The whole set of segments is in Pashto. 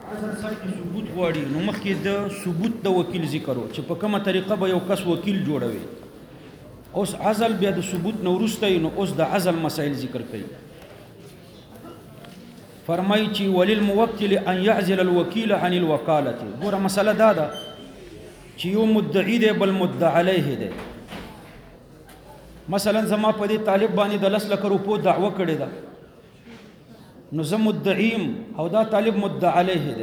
اصل ساکي ثبوت غواړي نو مخکې د ثبوت د وکیل ذکر چې په کومه طریقه به یو کس وکیل جوړوي. اوس عزل بیا د ثبوت نو وروسته نو اوس د عزل مسائل ذکر کوي. فرمایي چې وللموکل ان يعزل الوکیل عن الوکالة. ګوره مسله دا ده چې یو مدعی دی بل مدعی علیه دی. مثلا زما په دې طالب باندې د 10 لک روپو دعوه کړې ده نو زه مدعیم او دا طالب مدعی علیه دی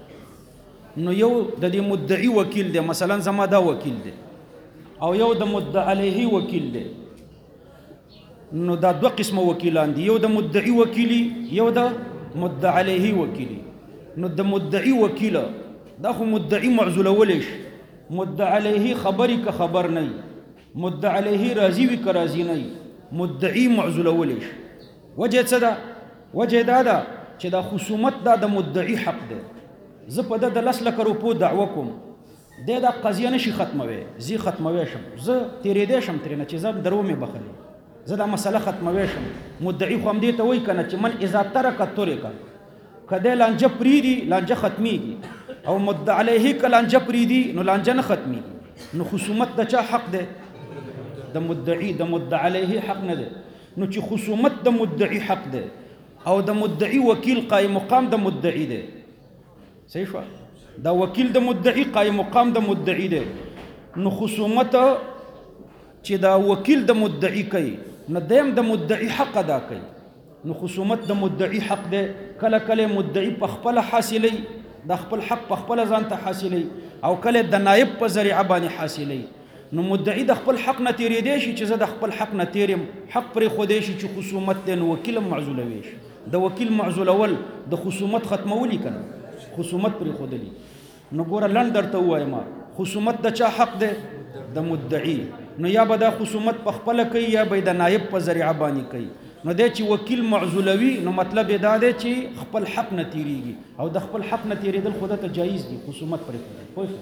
نو یو د دې مدعی وکیل دی مثلا زما دا وکیل دی او یو د مدعی علیه وکیل دی نو دا دوه قسمه وکیلان دي یو د مدعی وکیلی یو د مدعی علیه وکیلی. نو د مدعی وکیل دا خو مدعی معزولول شي مدعی علیه خبري که خبر نه مدعی علیه راضی وي که راضی نه مدعی معزولول شي. وجه څه ده؟ وجه دا ده چې دا خصومت دا د مدعی حق دی. زه په د 10 لک روپو دعوه کوم د قضیه نشي ختموي زی ختموي شم زه تیرېدې شم ترنه چې زه درو مې بخلي زه دا مسله ختموي شم. مدعی خو هم دې ته وایي کنه چې من اذا ترک ترک کده لانجه پریدي لانجه ختميږي او مدعی علیه ک لانجه پریدي نو لانجه نه ختميږي. نو خصومت د چا حق دی؟ د مدعی. د مدعی علیه حق نه دی. نو چې خصومت د مدعی حق دی او د مدعی وکیل قائم مقام د مدعی دی. صحیح شو؟ دا وکیل د مدعی قائم مقام د مدعی دی. نو خصومت چې دا وکیل د مدعی کوي نو دیم د مدعی حق ادا کوي. نو خصومت د مدعی حق دی. کله کله مدعی په خپل حاصلې د خپل حق په خپل ځان ته حاصلې او کله د نائب په ذریعہ باندې حاصلې. نو مدعی د خپل حق نه تیرېدی شي چې زه د خپل حق نه تیرم حق پرې خودی شي چې خصومت دی نو وکیل معزولوي شي. د وکیل معزولول د خصومت ختمولی کنه خصومت پرې خودلی. نو ګوره لنډ درته ووایم خصومت د چا حق دی؟ د مدعی. نو یا به دا خصومت په خپل کوي یا به د نائب په ذریعہ باندې کوي. نو دی چې وکیل معزولوي نو مطلب دا دی چې خپل حق نه تیریږي او د خپل حق نه تیریدل خود ته جایز دي خصومت پرې خودلی.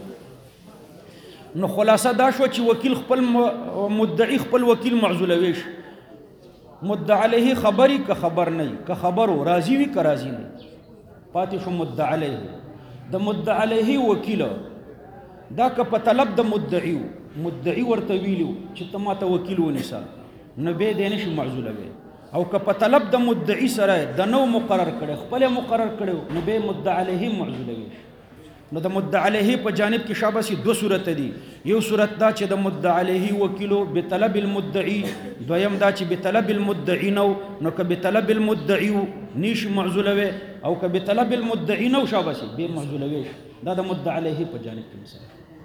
نو خلاصه دا شو چې وکیل خپل مدعی خپل وکیل معزولوي شي. مدعی علیه خبري که خبر نه که خبرو راضی وي که راضی نه پاتې شو مدعی علیه. د مدعی علیه وکیل دا که په طلب د مدعی ورته ویلو چې ته ماته وکیل ونیسه نو به دې نشي معزولوي او که په طلب د مدعی سره د نو مقرر کړي خپل مقرر کړي نو به مدعی علیه معزولوي. نو د مدعی علیه په جانب کې شاباسي دو صورت دي. یو صورت دا چې د مدعی علیه وکیلو بطلب المدعی دویم دا چې بطلب المدعی نو که بطلب المدعی نیش معزولوي او که بطلب المدعی نو شاباسي به معزولوي. دا د مدعی علیه په جانب کې مثال.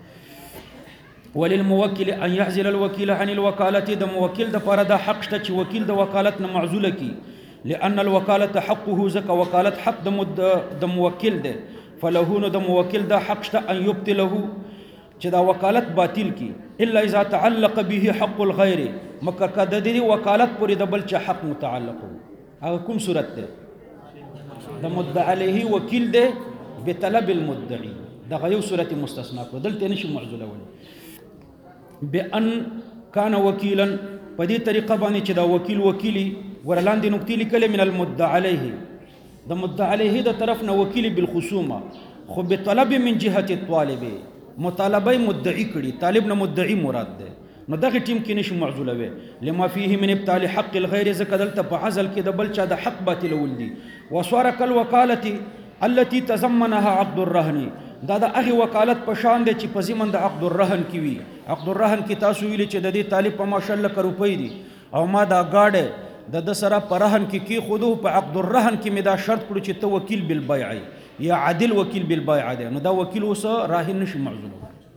وللموکل ان يعزل الوکیل عن الوکالة. د موکل د پاره دا حق شته چې وکیل د وکالت نه معزوله کی لأن الوکالة حقه زکه وکالت حق د موکل ده فله نو د موکل دا حق شته ان يبطله چې دا وکالت باطل کی الا اذا تعلق به حق الغير مکه کده د وکالت پورې د بل چا حق متعلق هغه کوم صورت ده؟ د مدعی علیه وکیل ده بطلب المدعی دا یو صورت مستثنا کو دلته نشي معزولول. بان کان وکیلا په دې طریقه باندې چې دا وکیل وکیلی ورلاندې نقطې لیکلې من المدعی علیه د مدعی علیه د طرف نه وکیل بالخصومه خو بطلب من جهه الطالب مطالبه مدعی کړي طالب نه مدعی مراد ده نو دغه ټیم کې نشي معزولوي لما فيه من ابطال حق الغير زکه دلته په عزل کې د بل چا د حق باطلول دي. وصار كالوكاله التي تضمنها عقد الرهن دا د هغه وکالت په شان دی چې په ضمن د عقد الرهن کې وي. عقد الرهن کې تاسو ویلي چې د دې طالب په ماشاءالله روپۍ دي او ما دا گاډه د سره په رهن کې خودو په عقد الرهن کې مې دا شرط کړو چې ته وکیل بالبيع یا عادل وکیل بالبيع دی نو دا وکیل اوس راهن نشي معزول.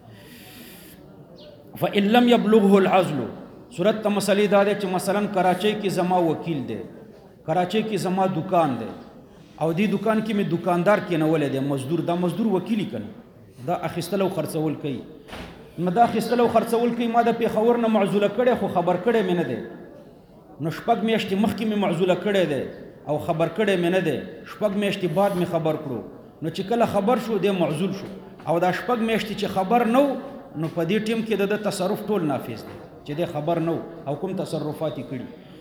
فإن لم يبلغه العزل صورت ته مسلې دا دی چې مثلا کراچۍ کې زما وکیل دی کراچۍ کې زما دکان دی او دی دکان کې مې دکاندار کې نه ولې دی مزدور دا مزدور وکیلی کنه دا اخیستل او خرڅول کوي نو دا اخیستل او خرڅول کوي ما د پیښور نه معزوله کړي خو خبر کړي مې نه دی نو شپږ میاشتې مخکې مې معزوله کړی دی او خبر کړی مې نه دی شپږ میاشتې بعد مې خبر کړو نو چې کله خبر شو دی معزول شو او دا شپږ میاشتې چې خبر نو نو په دې ټیم کې د تصرف ټول نافذ دی چې دی خبر نو او کوم تصرفات کړي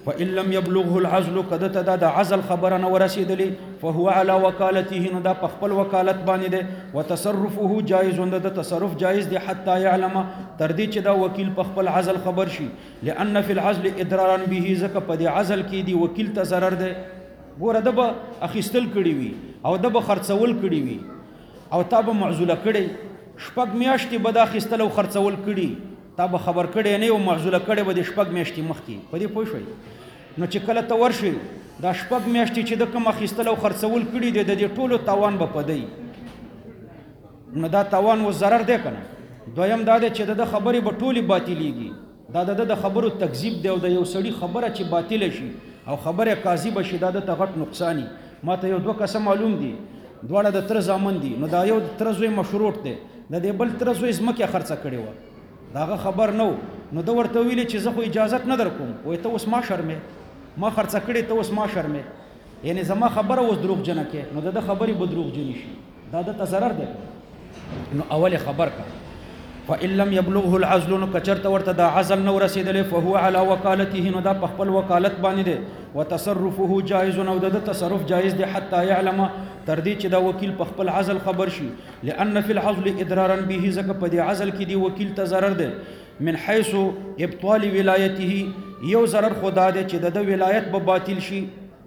فإن لم يبلغه العزل کده ته د عزل خبره نه ورسېدلې فهو على وکالته نو دا په خپل وکالت باندې ده وتصرفه جائز د تصرف جائز دی حتی يعلم تر دې چې دا وکیل په خپل عزل خبر شي لأن في العزل اضرارا به ځکه په دې عزل کې دی وکیل ته ضرر ده ګوره د به اخیستل کړي وي او د به خرڅول کړي وي او تا به معزوله کړي شپږ میاشتې به د اخیستل او خرڅول کړي تا به خبر کړی نه او معزوله کړی به د شپږ میاشتې مخکې په دې پوه شوئ نو چې کله ته ورشي دا شپږ میاشتې چې د کوم اخیستل او خرڅول کړي دی د دې ټولو تاوان به پدی نو دا تاوان و ضرر دی که نه دویم دا دی چې د خبرې به ټولې باطلېږي دا د خبرو تکذیب دی او د یو سړي خبره چې باطله شي او خبره کاذبه شي دا د ته غټ نقصاني ما ته یو دوه کسه معلوم دي دواړه د تره زامن دي نو دا یو د تره زوی مشروط دی د دې بل تره زوی ځمکې خرڅه کړې وه دا هغه خبر نو ده ورته ویلې چې زه خو اجازت نه در کوم وایي ته اوس ما شرمې ما خرڅه کړې ته اوس ما شرمې یعنې زما خبره اوس دروغجنه کې نو د خبرې به دروغجنې شي دا د ته ضرر دی نو اول خبر کا فإن لم يبلغه العزل نو کچرته ورته دا عزل نو رسیدلې فهو على وکالته نو دا په خپل وکالت باندې دی وتصرفه جائز نو د تصرف جائز دی حتی يعلم تر دې چې دا وکیل په خپل عزل خبر شي لأن في العزل اضرارا به ځکه په دې عزل کې دی وکیل ته ضرر دی من حيث ابطال ولایته یو ضرر خدا دی چې د ولایت به باطل شي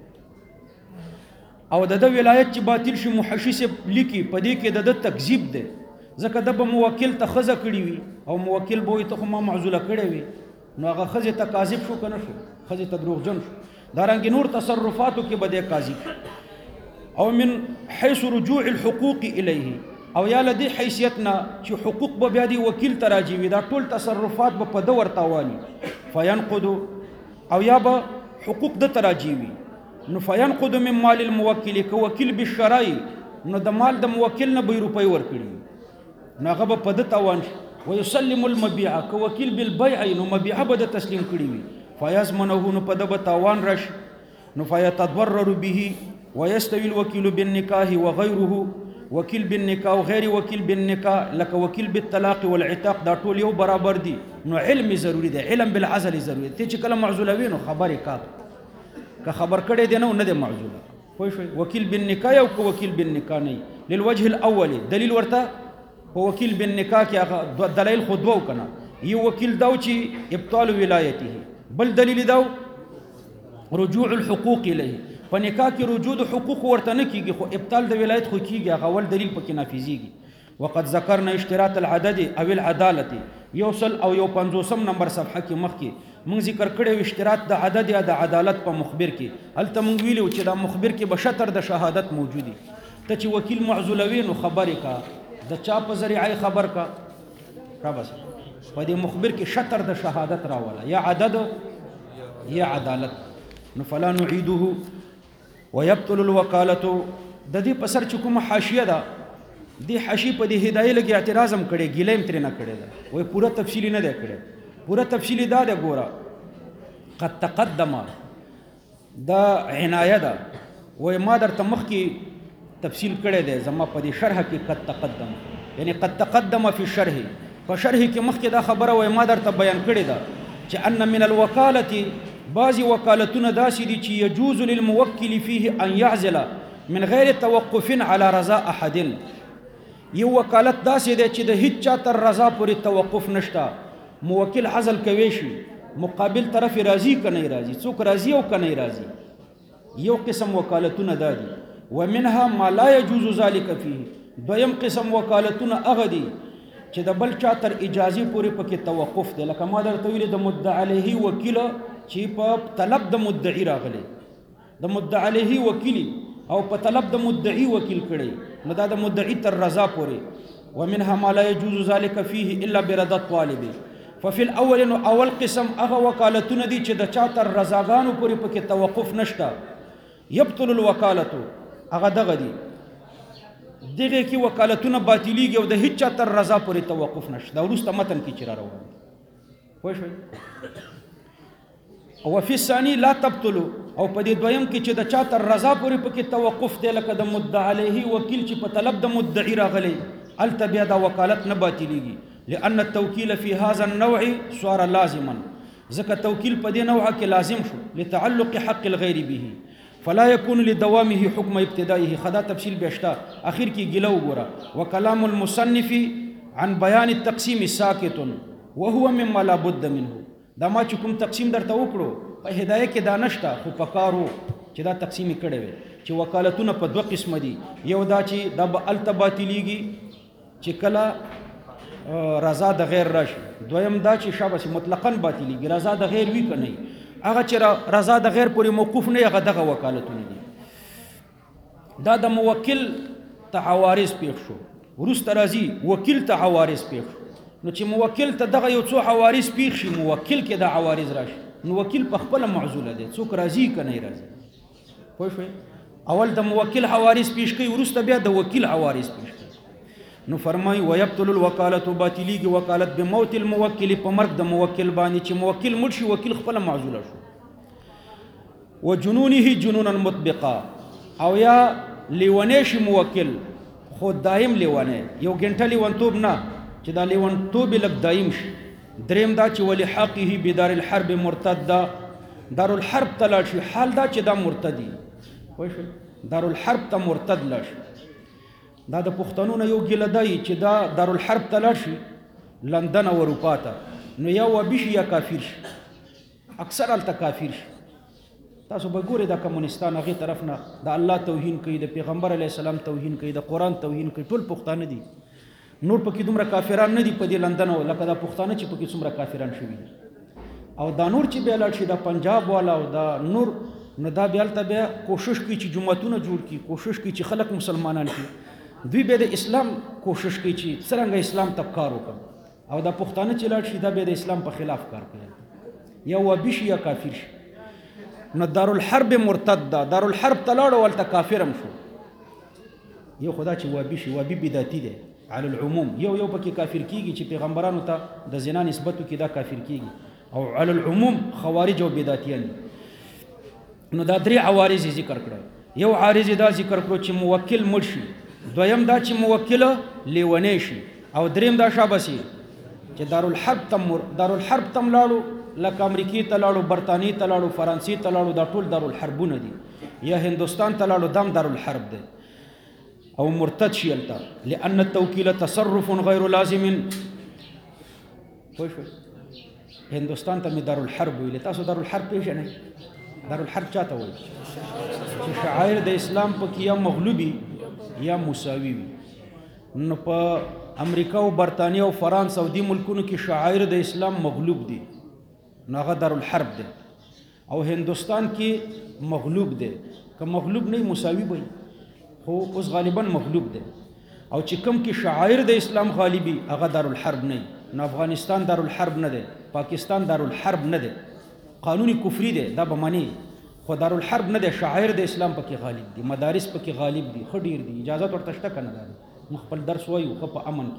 او د ولایت چې باطل شي محشي لیکي په دې کې د تکذیب دی ځکه د به موکل ته ښځه کړي وي او موکل به وایي ته خو ما معزوله کړی وي نو هغه ښځې ته کاذب شو که نه شو ښځې ته دروغجن شو دارنګې نور تصرفاتو کې به دی کاذب او من حيث رجوع الحقوق الیه او یا له دې حیثیت نه چې حقوق به بیا دی وکیل ته راجي وي دا ټول تصرفات به په ده ورتاواني فینقض او یا به حقوق ده ته راجي وي نو فینقض من مال الموکل که وکیل بالشرای نو د مال د موکل نه به روپۍ ورکړي نو هغه به په ده تاوان شي ویسلم المبیع که وکیل بالبیع نو مبیعه به د تسلیم کړي وي فیضمنه نو په ده به تاوان راشي نو فیتضرر به ويستوي الوكيل بالنكاح وغيره وكيل بالنكاح وغير وكيل بالنكاح لك وكيل بالطلاق والعتاق دا ټول یو برابر دي نو علم ضروری دی علم بالعزل ضروری دی چې کله معزوله وي نو خبرې کا که خبر کړی دی نه دی معزوله پوه شوي وکیل بالنکاح او که وکیل بالنکاح نه للوجه الاول دلیل ورته په وکیل بالنکاح کې هغه دلایل خو دوه کنه یو وکیل دا چې ابطال ولایته بل دلیل دا رجوع الحقوق الیه په نکاح کې رجوع د حقوق ورته نه کیږي خو ابطال د ولایت خو کیږي هغه ول دلیل پکې نافذيږي وقد ذكرنا اشتراط العدد او العداله یوصل او یو 50 نمبر صفحه کې مخکې موږ ذکر کړو اشتراط د عدد یا د عدالت په مخبر کې هلته موږ ویلو چې دا مخبر کې به شطر د شهادت موجودي ته چې وکیل معزولوي نو خبرې کا د چا په ذریعه خبر کا را بس په دې مخبر کې شطر د شهادت راولا یا عدد یا عدالت نو فلا نعيده ويبطل الوكاله د دې په سر چې کومه حاشیه ده دی حاشیه په دې هدايه لګي اعتراض هم کړي ګیلې هم ترې نه کړي ده وای پوره تفصیلی نه ده کړي پوره تفصیلی دا ده ګوره قد تقدم دا عنایه ده وای ما درته مخکې تفصیل کړی دی زما په دې شرح کې قد تقدم یعنی قد تقدم فی الشرح په شرح کې مخکې دا خبره وای ما درته بیان کړې ده چې ان من الوکالة بعضی وکالتونه داسې دي چې يجوز للموکل فيه ان يعزل من غیر توقف على رضا احد یو وکالت داسې دی چې د هیڅ چا تر رضا پورې توقف نشته موکل عزل کوي شي مقابل طرف راضي کنه راضي څوک راضي او کنه راضي یو قسم وکالتونه دا دي ومنها ما لا يجوز ذلك فيه دویم قسم وکالتونه هغه دي چې د بل چا تر اجازه پورې پکې توقف دی لکه ما درته ویل د مدعی علیه وکیل چې په طلب د مدعی راغلی د مدعی علیه وکیل او په طلب د مدعی وکیل کړي نو دا د مدعی تر رضا پورې ومنها ما لا يجوز ذلك فيه الا برضا الطالب ففي الاول نو اول قسم هغه وکالتونه دي چې د چا تر رضاګانو پورې پکې توقف نشته يبطل الوکالة هغه دغه دي دغه کې وکالتونه باطلیږي او د هیڅ چا تر رضا پورې توقف نشته دا وروسته متن کې چې را روان پوه شوئ او فی الثانی لا تبطل او په دې دویم کې چې د چا تر رضا پورې پکې توقف دی لکه د مدعی علیه وکیل چې په طلب د مدعی راغلی هلته بیا دا وکالت نه باطلیږي لأن التوکیل فی هذا النوع صار لازما ځکه توکیل په دې نوعه کې لازم شو لتعلق حق الغیر به فلا يكون لدوامه حكم ابتدائه. خدا تفصیل بیشتا اخر کې ګیله وګوره. وکلام المصنف عن بیان التقسیم ساکت وهو مما لا بد منه. دا ما چې کوم تقسیم درته وکړو په هدايه کې دا نشته، خو پکارو چې دا تقسیم کړي وي چې وکالتونه په دوه قسم دي. یو دا چې دا به الته باطلیږي چې کله رضا د غیر راشي، دویم دا چې شابه مطلقاً باطلیږي رضا د غیر وی کنه. هغه چې رضا د غیر پورې موقوف نه هغه دغه وکالتونه دي. دا د موکل ته عوارض پیښ شو، وروسته راځي وکیل ته عوارض پیښ شو. نو چې موکل ته دغه یو څو عوارض پیښ شي موکل کې د عوارض راشي، نو وکیل په خپل معزوله دی، څوک راځي کنه راځي. پوه شئ؟ اول د موکل عوارض پیښ کوي، وروسته بیا د وکیل عوارض پیښ کوي. نو فرمای ويبطل الوکالة باطلیږي وکالت بموت الموکل په مرګ د موکل باندې چې موکل مړ شي وکیل خپل معزوله شو. وجنونه جنونا مطبقا او یا لیونی شي موکل خو دایم لیونی، یو ګنټه لیونتوب نه چې دا لیونتوب لږ دایم شي. دریم دا چې ولحقه بدار الحرب مرتد دا دار الحرب ته لاړ شي، حال دا چې دا مرتدي. پوه شئ؟ دار الحرب ته مرتد لاړ شي. دا د پښتنو نه یو ګیله دی چې دا دارالحرب ته لاړ شي لندن او اروپا ته، نو یا وبي شي یا کافر شي، اکثر هلته کافر شي. تاسو به ګورئ دا کمونستان هغې طرف نه د الله توهین کوي، د پیغمبر علیه السلام توهین کوي، د قرآن توهین کوي. ټول پښتانه دي، نور پکې دومره کافران نه دي په دې لندن او لکه دا پښتانه چې پکې څومره کافران شوي دي. او دا نور چې بیا لاړ شي دا پنجاب والا او دا نور، نو دا بیا هلته بیا کوشش کوي چې جوماتونه جوړ کړي، کوشش کوي چې خلک مسلمانان کړي. دوی بیا د اسلام کوشش کوي چې څرنګه اسلام ته کار وکړي، او دا پښتانه چې لاړ شي دا بیا د اسلام په خلاف کار کوي، یا وبي شي یا کافر شي. نو دارالحرب مرتد ده، دارالحرب ته لاړ او هلته کافر هم شو. یو خدا چې وبي شي، وبي بدعتي دی علی العموم. یو پکې کافر کیږي چې پیغمبرانو ته د زنا نسبت وکړي دا کافر کیږي، او علی العموم خوارج او بدعتیان. نو دا درې عوارض ذکر کړل. یو عارض دا ذکر کړو چې موکل مړ شي، دویم دا چې موکل لیونی شي، او دریم دا شابه شي چې دارالحرب تم لاړو، لکه امریکې ته لاړو، برطانیې ته لاړو، فرانسې ته لاړو، دا ټول دارالحربونه دي. یا هندوستان ته لاړو دام دارالحرب دی. او مرتد شي هلته لأن التوکیل تصرف غیر لازم. پوه شوئ؟ هندوستان ته مې دارالحرب ویلې. تاسو دارالحرب پېژنئ؟ دارالحرب چاته وایي؟ چې شعائر د اسلام پکې یا مغلوبي یا مساوي وي. نو په امریکا او برطانیه او فرانس او دې ملکونو کې شعائر د اسلام مغلوب دي، نو هغه دارالحرب دی. او هندوستان کې مغلوب دی، که مغلوب نه مساوي وي، خو اوس غالبا مغلوب دی. او چې کوم کې شعائر د اسلام غالبي هغه دارالحرب نه. نو افغانستان دارالحرب نه دی، پاکستان دارالحرب نه دی، قانوني کفري دی، دا به مني، خو دارالحرب نه دی. شعائر د اسلام پکې غالب دي، مدارس پکې غالب دي، ښه ډېر دي، اجازت ورته شته که نه ده، موږ خپل درس وایو ښه په امن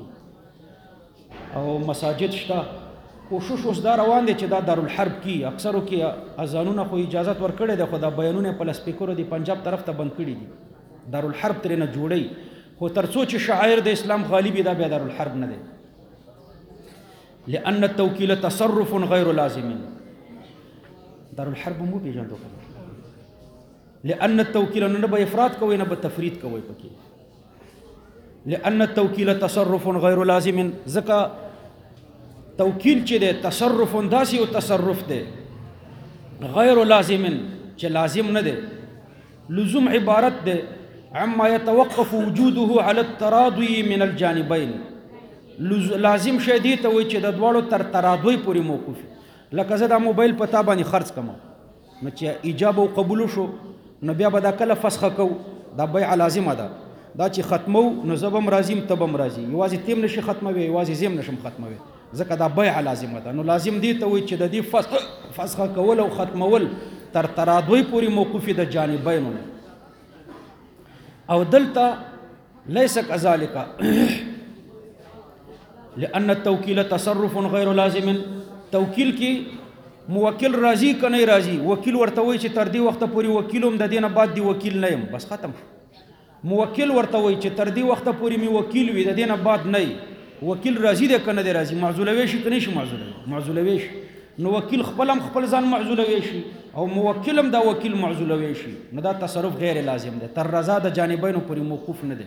کې، او مساجد شته. کوشش اوس دا روان دی چې دا دارالحرب کې اکثرو کې اذانونه خو اجازت ورکړی دی، خو دا بیانونه په لسپیکرو د پنجاب طرف ته بند کړي دي. دارالحرب ترې نه جوړی، خو تر څو چې شعائر د اسلام غالبي دا بیا دارالحرب نه دی. لأن التوکیل تصرف غیر لازم. دارالحرب مو پیژندو کنه. لأن التوکیل نه به افراد کوي نه به تفرید کوي پکې. لأن التوکیل تصرف غیر لازم. ځکه توکیل چې دی تصرف داسې یو تصرف دی غیر لازم چې لازم نه دی. لزوم عبارت دی عما يتوقف وجوده على التراضي من الجانبين. لازم شی دی ته وایي چې د دواړو تر تراضی پورې موقوف. لکه زه دا موبایل په تا باندې خرڅ کړم، نو چې ایجاب او قبول شو نو بیا به دا کله فسخه کوو، دا بیعه لازمه ده. دا چې ختمو نو زه به هم راځي ته به هم راځي، یوازې ته هم نشي ختموی، یوازې زه هم نشم ختموی، ځکه دا بیعه لازمه ده. نو لازم دی ته وایي چې د دې فسخه کول او ختمول تر تراضی پورې موقوف د جانبینو نه. او دلته ليس كذلك. لأن التوکیل تصرف غیر لازم. توکیل کې موکل راضي که نه راضي، وکیل ورته وایي چې تر دې وخته پورې وکیل هم د دې نه بعد دی وکیل نه یم، بس ختم شو. موکل ورته وایي چې تر دې وخته پورې مې وکیل وي د دې نه بعد نه وکیل راضي دی که نه دی راضي، معزولوی شي که نه شي معزولوی؟ معزولوی شي. نو وکیل خپل ځان معزولوي شي او موکل هم دا وکیل معزولوي شي، نو دا تصرف غیر لازم دی، تر رضا د جانبینو پورې موقوف نه دی.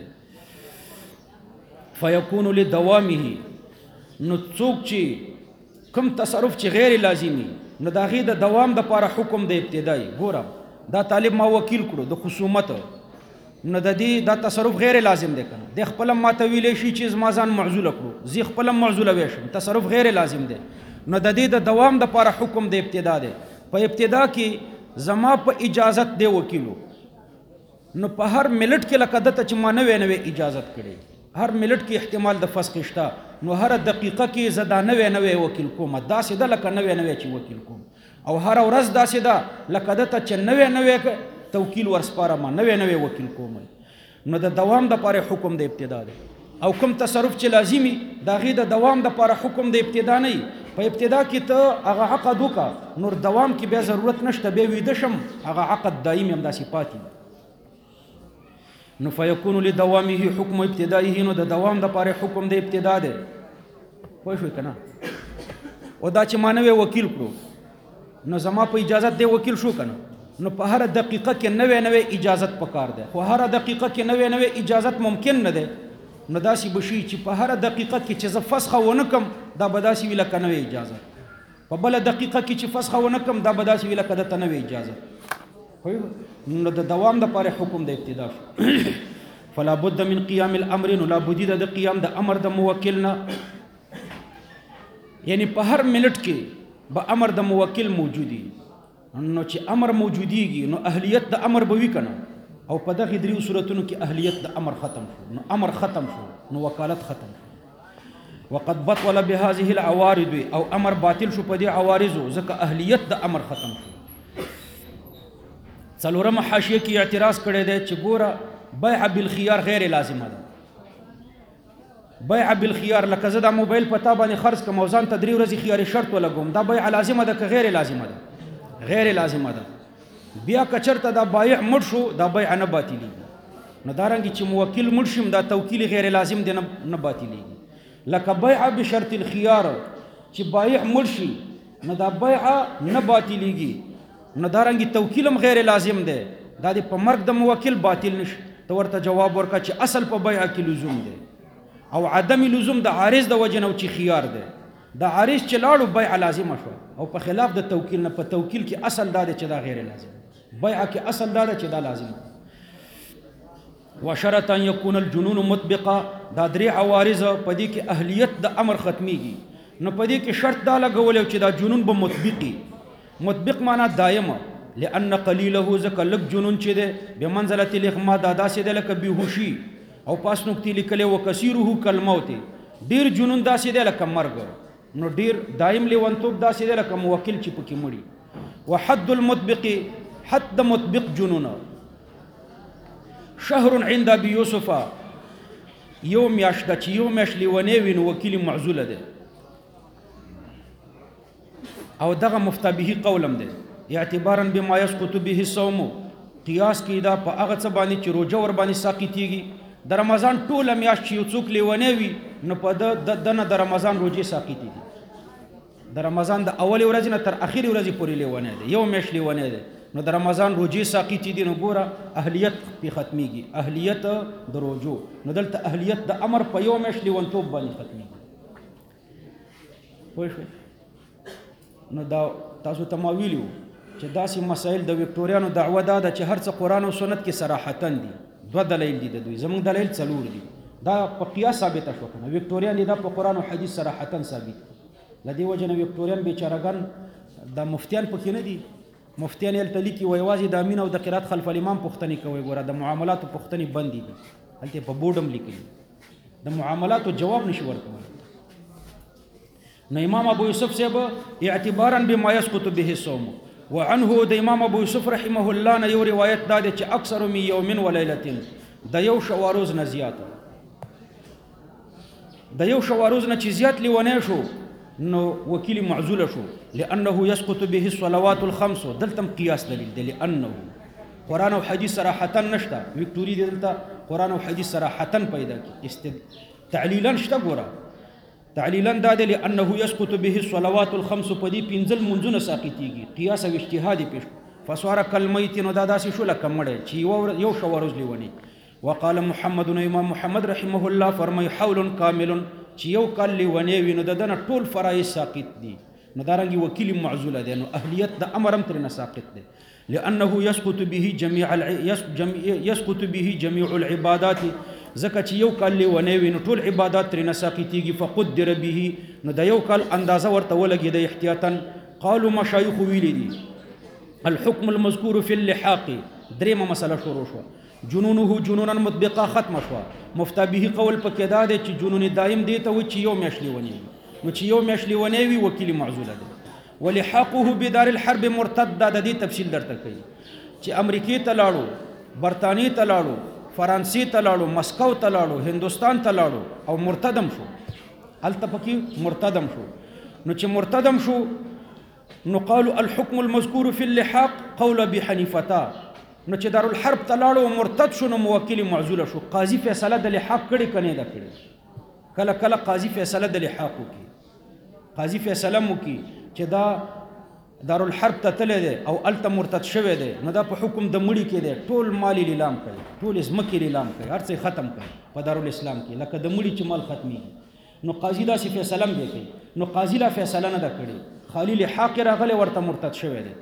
فیکون لدوامه، نو څوک چې کوم تصرف چې غیر لازمي، نو د هغې د دوام دپاره حکم د ابتدایي. ګوره دا طالب ما وکیل کړو د خصومت، نو د دې دا تصرف غیر لازم دی که نه؟ دی خپل هم ماته ویلی شي چې زما ځان معزوله کړو، زه خپل هم معزولوی شم، تصرف غیر لازم دی. نو د دې د دوام دپاره حکم د ابتدا دی. په ابتدا کې زما په اجازت دی وکیلو، نو په هر ملت کې لکه دته چې ما نوې اجازت کړې، هر ملت کې احتمال د فسخ شته، نو هر دقیقه کې زه دا نوې وکیل کوم، داسې ده لکه نوې چې وکیل کوم، او هر ورځ داسې ده لکه دته چې نوې توکیل ورسپارم، نوې وکیل کوم. نو د دوام دپاره حکم د ابتدا دی. او کوم تصرف چې لازمي د هغې د دوام دپاره حکم د ابتدا نه وي. په ابتدا کې ته هغه عقد وکړه، نور دوام کې بیا ضرورت نشته، بیا ویده شم هغه عقد دایمي همداسې پاتې. نو فیکون لدوامه حکم ابتدایه، نو د دوام دپاره حکم د ابتدا دی. پوه شوې که نه؟ او دا چې ما نوې وکیل کړو، نو زما په اجازت دی وکیل شو که نه؟ نو په هر دقیقه کې نوې اجازت پکار دی، خو هر دقیقه کې نوې اجازت ممکن نه دی. نو داسې به شي چې په هر دقیقه کې چې زه فسخه ونه کړم دا به داسې وي لکه نوې اجازت، په بله دقیقه کې چې فسخه ونه کړم دا به داسې وي لکه دته نوې اجازت. نو د دوام دپاره حکم د ابتدا شو. فلا بد من قیام الامر، نو لا بدي د قیام د امر د موکل نه، یعنی په هر ملت کې به امر د موکل موجودي. نو چې امر موجودیږي نو اهلیت د امر به وي که نه؟ او په دغې دریو صورتونو کې اهلیت د امر ختم شو، نو امر ختم شو، نو وکالت ختم شو. وقد بطل بهذه العوارض، او امر باطل شو په دې عوارضو، ځکه اهلیت د امر ختم شو. څلورمه حاشیه کې اعتراض کړی دی چې ګوره بیع بالخيار غیر لازمه ده. بیع بالخيار لکه زه دا موبایل په تا باندې خرڅ کړم او ځان ته 3 ورځې خیاري شرط ولګوم، دا بیع لازمه ده که غیر لازمه ده؟ غیر لازمه ده. بیا که چېرته دا بایع مړ شو دا بیع نه باطلېږي. نو دارنګې چې موکل مړ شي دا توکیل غیر لازم دی نه باطلېږي. لکه بیع بشرط الخيار، چې بایع مړ شي نو دا بیع نه باطلېږي. نو دارنګې توکیل هم غیر لازم دی، دا د په مرګ د موکل باطل نشي. ته ورته جواب ورکړه چې اصل په بیع کې لزوم دی او عدم لزوم د عارض د وجه نه چې خيار دی. دا عارض چې لاړو بیع لازمه شو، او په خلاف د توکیل نه. په توکیل کې اصل دا دی چې دا غیر لازم، بیع کې اصل دا دی چې دا لازم. وشرط ان يكون الجنون مطبقا، دا 3 عوارض په دې کې اهلیت د امر ختمیږي. نو په دې کې شرط دا لګولې چې دا جنون به مطبقي. مطبق معنا دایمه، لأن قلیله ځکه لږ جنون چې دی بمنزلة الاغما، دا داسې دی لکه بېهوشي. او پاس نکتې لیکلې وکثیره کالموت، ډېر جنون داسې دی لکه مرګ. نو ډېر دایم لیونتوب داسې دی لکه موکل چې پکې مړي. وحد المطبق، حد د مطبق جنون شهر عند ابي يوسف، یو میاشت ده چې یو میاشت لیونی وي نو وکیل معزوله دی. او دغه مفتى به قولم دی اعتبارا بما يسقط به الصوم، قیاس کې دا په هغه څه باندې چې روژه ور باندې ساقطېږي. د رمضان ټوله میاشت چې یو څوک لیونی وي نو په دنه د رمضان روژې ساقطېږي. د رمضان د اولې ورځې نه تر اخرې ورځې پورې لیونی دی، یو میاشت لیونی دی، نو د رمضان روژې ساقطې دي. نو ګوره اهلیت پې ختمیږي، اهلیت د روژو. نو دلته اهلیت د امر په یو میاشت لیونتوب باندې ختمیږي. پوه شوئ؟ نو دا تاسو ته ما ویلي وو چې داسې مسایل د وکټوریانو دعوه دا ده چې هر څه قرآن او سنت کې صراحتاً دي. 2 دلایل دي د دوی، زموږ دلایل 4 دي. دا په قیاس ثابته شو که نه؟ وکټوریان دا په قرآن او حدیث صراحتاً ثابت کړي. له دې وجه نه وکټوریان بیچارهګان دا مفتیان پکې نه دي. مفتیان هلته لیکي وایي یوازې د امین او د قرات خلف الامام پوښتنې کوئ. ګوره د معاملاتو پوښتنې بندې دي، هلته په بورډ هم لیکلي، د معاملاتو جواب نشي ورکولی. نو امام ابو یوسف صاحب اعتبارا بما يسقط به الصوم، وعنه د امام ابو یوسف رحمه الله نه یو روایت دا دی چې اکثر من یوم و لیلة، د یو شواروز نه زیات، د یو شواروز نه چې زیات لیونی شو نو وکیل معزول شو. لانه يسقط به الصلوات الخمس، دلتم قیاس دلیل دی. لانه قرآن او حدیث صراحتا نشته، وکټوري دلته قرآن او حدیث صراحتا پیدا کی، تعلیلا شته. ګوره تعلیلا دا دی لانه یسقط به الصلوات الخمس په دې پنځل منځونه ساقطیږي قیاس او اجتهاد پیش فسوار کلمیت نو دا داسې شو لکه مړی چې یو شو ورځ لیونی وقال محمد امام محمد رحمه الله فرمای حول کامل چې یو کال لیونی وي نو دنه ټول فرایض ساقط دي نو دارنګي وکیل معزوله دی نو اهلیت د امرم ترنه ساقط دی لانه يسقط به جميع العبادات زکه چې یو کال لیونی وي نو ټول عبادات ترنه ساقطیږي فقدر به نو د یو کال اندازه ورته ولګي د احتیاطا قالوا مشایخ ویلی دي الحكم المذكور في اللحاق درېمه مسله شروع شو جنونه جنونا مطبقه ختم شو مفتا به قول پکې دا دی چې جنون دائم دی ته و چې یو میاشت لیونی نو چې یو میاشت لیونی وي وکیل معزوله دی ولحاقه بدار الحرب مرتد د دې تفصیل درته کوي چې امریکای ته لاړو برطانیې ته لاړو فرانسې ته لاړو مسکو ته لاړو هندوستان ته لاړو او مرتدم شو هلته پکې مرتدم شو نو چې مرتدم شو نو قالوا الحكم المذكور في اللحاق قول ابي حنيفه نو چې دارالحرب ته لاړو مرتد شو نو موکل معزوله شو قاضي فیصله د لحاق کړي کنه دا کړي کله کله قاضي فیصله د لحاق وکي قاضي فیصله مو کی چې دا دارالحرب ته تللی دی او الته مرتد شوی دی نو دا په حکم د مړي کې دی ټول مالی لیلام کوي ټول ځمکې لیلام کوي هر څه ختم کوي په دارالاسلام کې لکه د مړي چې مال ختمیږي نو قاضي داسې فیصله هم دی کوي نو قاضي لا فیصله نه ده کړې خالی لحاق راغلی ورته مرتد شوی دی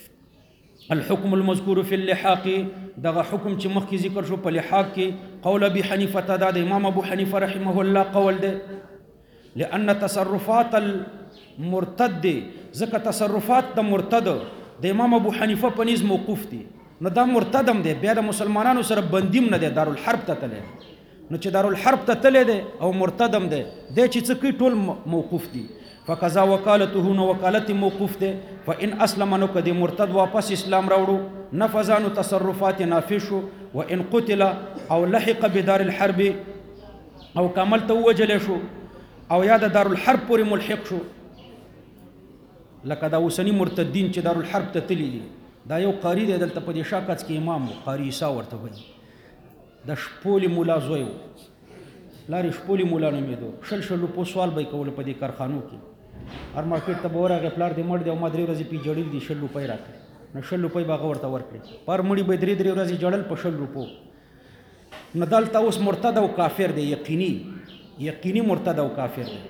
الحكم المذكور في اللحاق دغه حکم چې مخکې ذکر شو په لحاق کې قول ابي حنیفه دا د امام ابو حنیفه رحمه الله قول دی لأن تصرفات المرتد ځکه تصرفات د مرتد د امام ابو حنیفه په نيز موقوف دي نو دا مرتدم دی بیا د مسلمانانو سره بندیم نه دی دارالحرب ته تللی نو چې دارالحرب ته تللی دی او مرتدم دی دی چې څه کوي ټول موقوف دي فقضا وکالته نو وکالت موقوف دی فان اسلم نو کدی مرتد واپس اسلام راوړو نفذانو تصرفات نافشو وان قتل او لحق بدار الحرب او کامل ته وجل شو او یا د دارالحرب پورې ملحق شو لکه دا اوسنی مرتدین چې دارالحرب ته تللی دي دا یو قاری دی دلته په دې شاکڅ کې امام و قاری عیسی ورته وایي د شپولي مولا زوی و لارې شپولي مولا نومېدو شل روپو سوال به یې کولو په دې کارخانو کې هر مارکېټ ته به ورغی پلار دې مړ دی او ما 3 ورځې پې جړل دي 100 روپۍ راکړې نو 100 روپۍ به هغه ورته ورکړې پر مړي به 3 ورځې جړل په 100 روپو نو دلته اوس مرتد او کافر دی یقیني مرتد او کافر دی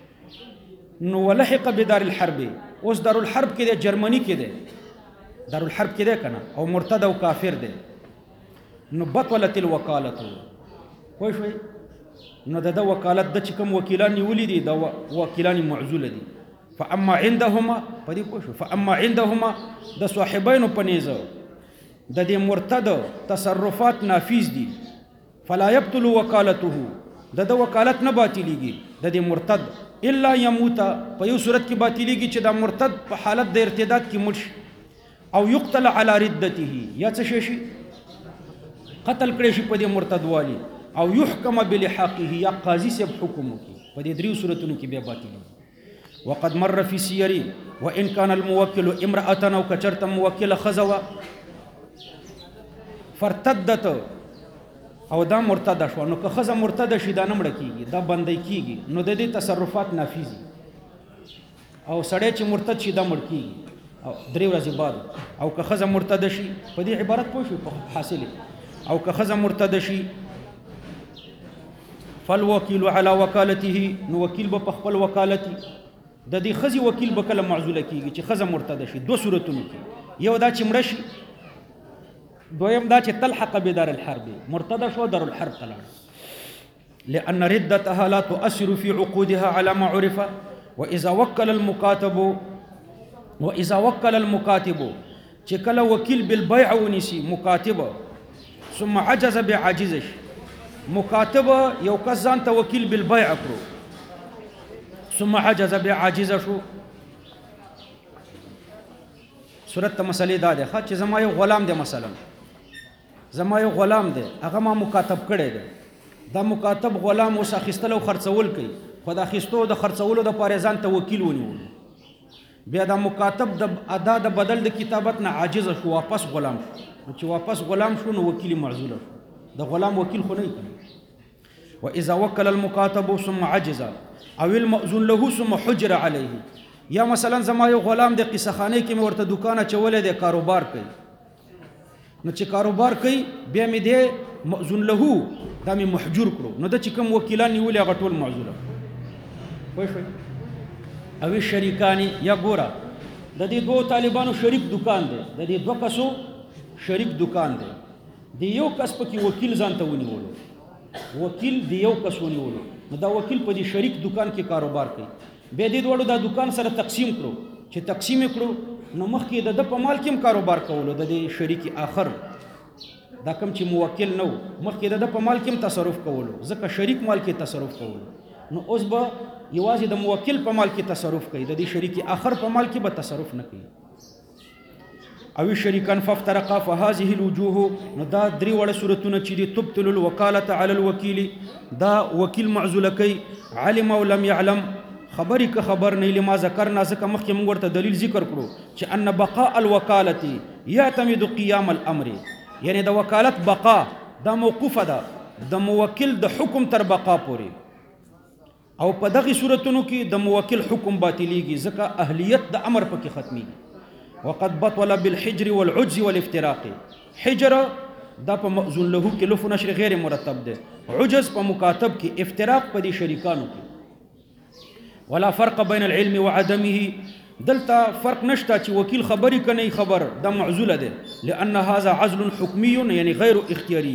نو ولحق بدار الحرب اوس دارالحرب کې دی جرمني کې دی دارالحرب کې دی کنه او مرتد او کافر دی نو بطلت الوکالت خو شوي نو د وکالت د چې کوم وکیلان نیولي دي د وکیلان معزوله دي فاما عندهما پدې پوه شو فاما عندهما د صاحبینو په نیزه د دې مرتد تصرفات نافذ دي فلا يبطل وکالته د وکالت نه باطلیږي د دې مرتد الا يموت په یو صورت کې باطلیږي چې دا مرتد په حالت د ارتداد کې مړ شي او يقتل على ردته یا څه شي قتل کړي شي په دې مرتد والی او يحكم بلحاقه یا قاضي سب حکم کوي په دې دریو صورتونو کې بیا باطلیږي وقد مر في سيري وان كان الموكل امراه او كچرت موكل خزوا فارتدت او دا مرتد شو نو که خزه مرتد شي دا نمړه کیږي دا بندي کیږي نو د دې تصرفات نافذ او سړی چې مرتد شي دا مړ کیږي او 3 ورځې بعد او که خزه مرتد شي په دې عبارت پوه شو په حاصله او که خزه مرتد شي فالوکیل على وکالته نو وکیل به خپل وکالتي د دې خزي وکیل به کله معزوله کیږي چې خزه مرتد شي دوه صورتونو کې یو دا چې مړ شي دویم دا چې تلحق بدار الحرب مرتد شو دار الحرب تلاړ لأن ردتها لا تؤثر في عقودها على ما عرف وإذا وكل المكاتب چې کله وکیل بالبيع ونسي مکاتبه ثم عجز بعاجزش مکاتبه یو کس ځان ته وکیل بالبيع کړو ثم عجز بعاجز شو صورت مسلې دا ده چې زما یو غلام دی مثلا زما یو غلام دی هغه ما مکاتب کړی دی دا مکاتب غلام اوس اخیستل او خرڅول کوي خو د اخیستو د خرڅولو د پاره ځان ته وکیل ونیول بیا دا مکاتب د ادا د بدل د کتابت نه عاجز شو واپس غلام شو چې واپس غلام شو نو وکیل معزول شو د غلام وکیل خو نه کوي واذا وكل المكاتب ثم عجز او المأذون له ثم حجر علیه یا مثلا زما یو غلام د قصه خانه کې مې ورته دکان چولې د کاروبار کوي نو چې کاروبار کوي بیا مې د مأذون له دا مې محجور کړو نو د چې کوم وکیلان نیولې هغه ټول معزوله پوه شئ او شریکانی یا ګوره د دې دوه طالبانو شریک دکان دی د دې دوه کسو شریک دکان دی د یو کس پکې وکیل ځان ته ونیولو وکیل د یو کس ونیولو نو دا وکیل په دې شریک دکان کې کاروبار کوي بیا دې دواړو دا دکان سره تقسیم کړو چې تقسیم کړو نو مخکې د په مال کې هم کاروبار کولو د دې شریک آخر دا کوم چې موکل نو مخکې د په مال کې هم تصرف کولو ځکه شریک مال کې تصرف کولو نو اوس به یوازې د موکل په مال کې تصرف کوي د دې شریک آخر په مال کې به تصرف نه کوي او شریکان فافترقا فهذه الوجوه نو دا درې وړه صورتونه چې دي تبطل الوکاله علی الوکیل دا وکیل معزوله کوي علم او لم يعلم خبرې که خبر نه لما ذکرنا ځکه مخکې موږ ورته دلیل ذکر کړو چې ان بقاء الوکالة يعتمد قیام الامر یعنی د وکالت بقا دا موقوفه ده د موکل د حکم تر بقا پورې او په دغه صورتونو کې د موکل حکم باطلیږي ځکه اهلیت د امر پکې ختميږي وقد بطل بالحجر والعجز والافتراق حجر دا په مأذون له کې لف نشر غیر مرتب ده عجز په مکاتب کې افتراق په دي شریکانو کې ولا فرق بين العلم وعدمه دلتا فرق نشتا چې وکیل خبري کني خبر دا معزوله ده لان هذا عزل حكمي يعني غير اختياري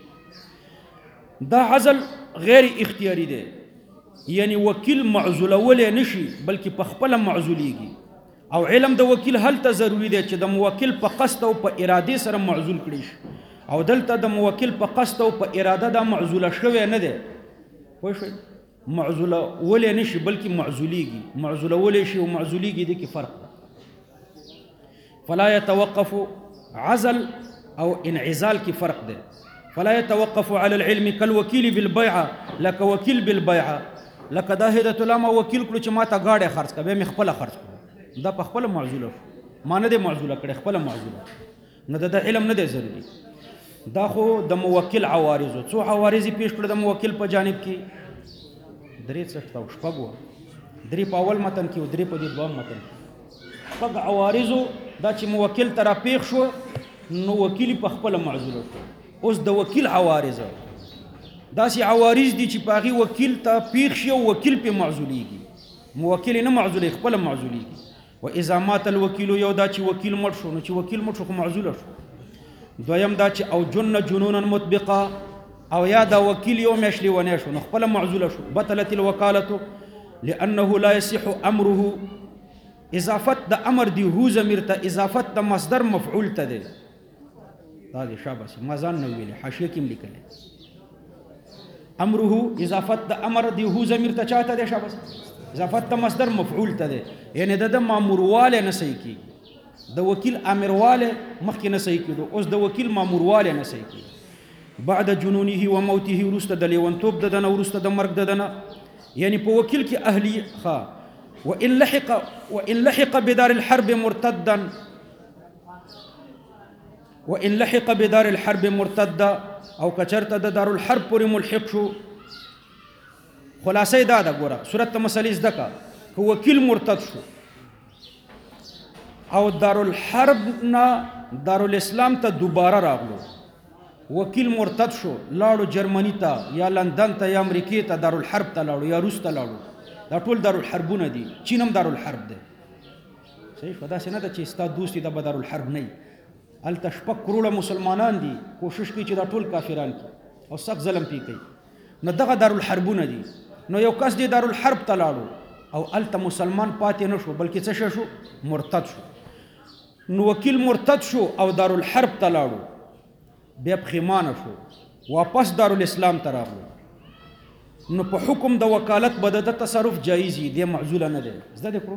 دا عزل غیر اختیاري ده یعنی وکیل معزوله ولې نشي بلکې په خپل معزوليږي او علم د وکیل هل ته ضروری دی چې د موکل په قصد او په اراده سره معزول کړي او دلته د موکل په قصد او په اراده دا معزوله شوی نه ده پوه شئ معزوله ولې نشي بلکې معزوليږي معزوله ولې شي او معزوليږي دي کې فرق ده فلا يتوقف عزل او انعزال کې فرق ده فلا يتوقف على العلم كالوكيل بالبيعه لك وكيل بالبيعه لك دا هدایت العلماء وکیل کړو چې ما ته گاډه خرڅ کبه مې خپل خرڅ دا په خپل معزوله ما نه دي معزوله کړي خپل معزوله نه د علم نه دی ضروري دا خو د موکل عوارض څو عوارض پیش کړل د موکل په جانب کې درې څه شپږو درې په اول متن کې او درې په دویم متن کې شپږ عوارض دا چې موکل تر پیښ شو نو وکیل په خپل معزوله اوس د وکیل عوارض دا سي عوارض دي چې پاغي وکیل ته پیښ شي او وکیل په معزوليږي موکل نه معزولي خپل معزوليږي و اذا مات الوکیل یو دا چې وکیل مړ شو نو چې وکیل مړ شو خو معزول شو دویم دا چې او جن جنونا مطبقه او یا دا وکیل یو مشلی ونه شو نو خپل معزول شو بطلت الوکاله لانه لا يصح امره اضافت د امر دی هو ضمیر ته اضافت د مصدر مفعول ته دی دا دی شاباش ما ځان نو ویل حاشیه کې لیکل امره اضافت د امر دی هو ضمیر ته چاته دی شاباش اضافت د مصدر مفعول ته دی یعنی د مامورواله نه صحیح کی د وکیل امرواله مخکې نه صحیح کیدو اوس د وکیل مامورواله نه صحیح کی بعد جنونه وموته ورسته د لیونتوب ددنه ورسته د مرګ ددنه یعنی په وکیل کې اهلی ها وان لحق بدار الحرب مرتدا او کچرته د دار الحرب پر ملحق شو خلاصې دا ده ګوره صورت مسلې زده کا وکیل مرتد شو او دار الحرب نه دار الاسلام ته دوباره راغلو وکیل مرتد شو لاړو جرمني ته یا لندن ته یا امریکا ته دار الحرب ته لاړو یا روس ته لاړو دا ټول دار الحربونه دي چینم دار الحرب ده صحیح خدا څنګه ته چې ستا دوستي د دار الحرب نه ال تشپک کروڑه مسلمانان دي کوشش کوي چې دا ټول کافران کی او سخت ظلم پی کوي نو دغه دار الحربونه دي نو یو کس دی دار الحرب ته لاړو او الته مسلمان پاتې نه شو بلکې څه شو مرتد شو نو وکیل مرتد شو او دار الحرب ته لاړو بیا پښیمانه شو واپس دار الاسلام ته راغلو نو په حکم د وکالت بد د تصرف جایز دی معزوله نه دی زده کړو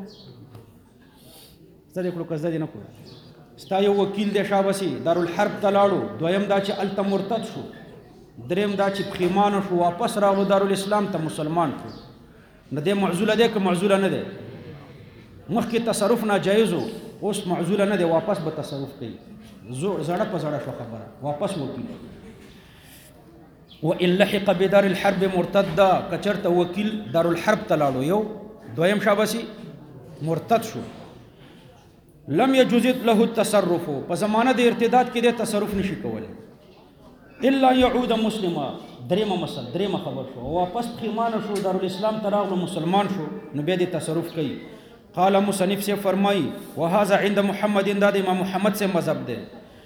که زده نه کړو ستا یو وکیل دی شابسي دار الحرب ته لاړو دویم دا چې الته مرتد شو دریم دا چې پښیمانه شو واپس راغلو دار الاسلام ته مسلمان شو نه دی معزوله دی که معزوله نه دی مخکې تصرف ناجایز اوس معزوله نه دی واپس به تصرف کوي زړه په زړه شو خبره واپس وکیل وان لحق بدار الحرب مرتدا کچرته وکیل دار الحرب تلاړو یو دویم شابسي مرتد شو لم يجوز له التصرف په زمانه د ارتداد کې د تصرف نشي کولای الا يعود مسلما دریمه خبر شو واپس خیمانه شو دارالاسلام ته راغلو مسلمان شو نو بیا د تصرف کوي قال مصنف سے فرمائی وهذا عند محمد داد امام محمد سے مذهب ده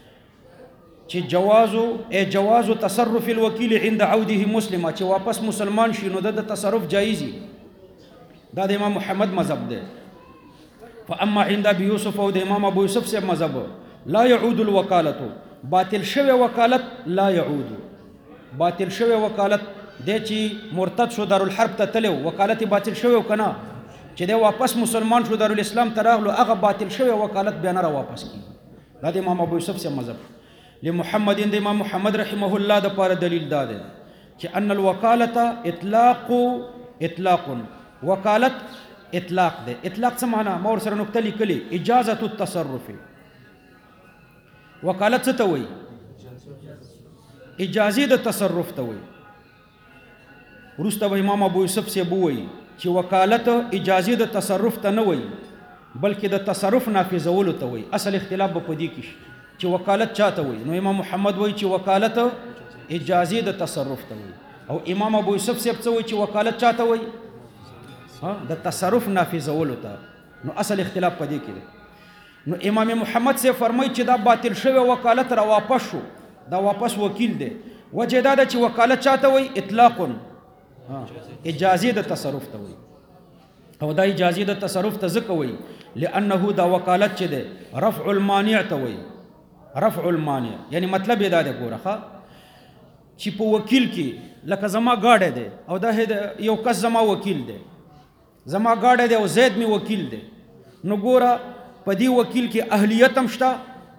چې جواز تصرف الوکیل عند عوده مسلمه چې واپس مسلمان شي نو د تصرف جایزي دا د امام محمد مذهب ده فاما عند ابي يوسف او د امام ابو يوسف سے مذهب لا يعود الوكاله باطل شوی وکالت لا يعود باطل شوی وکالت د چې مرتد شو دارالحرب ته تلو وکالت باطل شوی کنه چې د واپس مسلمان شو دارالاسلام ته راغلو هغه باطل شوی وکالت بیا نه واپس کی دا د امام ابو يوسف سے مذهب لمحمد د امام محمد رحمه الله د پاره دلیل دا ده چې ان الوکاله اطلاق وکالت اطلاق ده اطلاق څه معنا ما ور سره نقطه لیکلي اجازه التصرف وکالت څه ته وایي اجازه د تصرف ته وایي ورسته امام ابو يوسف سے بووي چې وکالت اجازه د تصرف ته نه وایي بلکې د تصرف نافذولو ته وایي اصل اختلاف به پدې کې چې وکالت چاته وایي نو امام محمد وایي چې وکالت اجازه د تصرف ته وایي او امام ابو يوسف سے څه وایي چې وکالت چاته وایي د تصرف نافذولو ته نو اصل اختلاف پدې کې دی نو امام محمد سے فرمایي چې دا باطل شوی وکالت را واپس شو دا واپس وکیل دی وجه دا چې وکالت چاته وایي اطلاق اجازه د تصرف ته وایي او دا اجازه د تصرف ته ځکه وایي لانه دا وکالت چې ده رفع المانع ته وایي رفع المانع یعنی مطلب یې دا دی ګوره چې په وکیل کې لکه زما گاډه ده او دا یو کس زما وکیل ده زما گاډه ده او زید می وکیل ده نو ګوره په دې وکیل کې اهلیت هم شته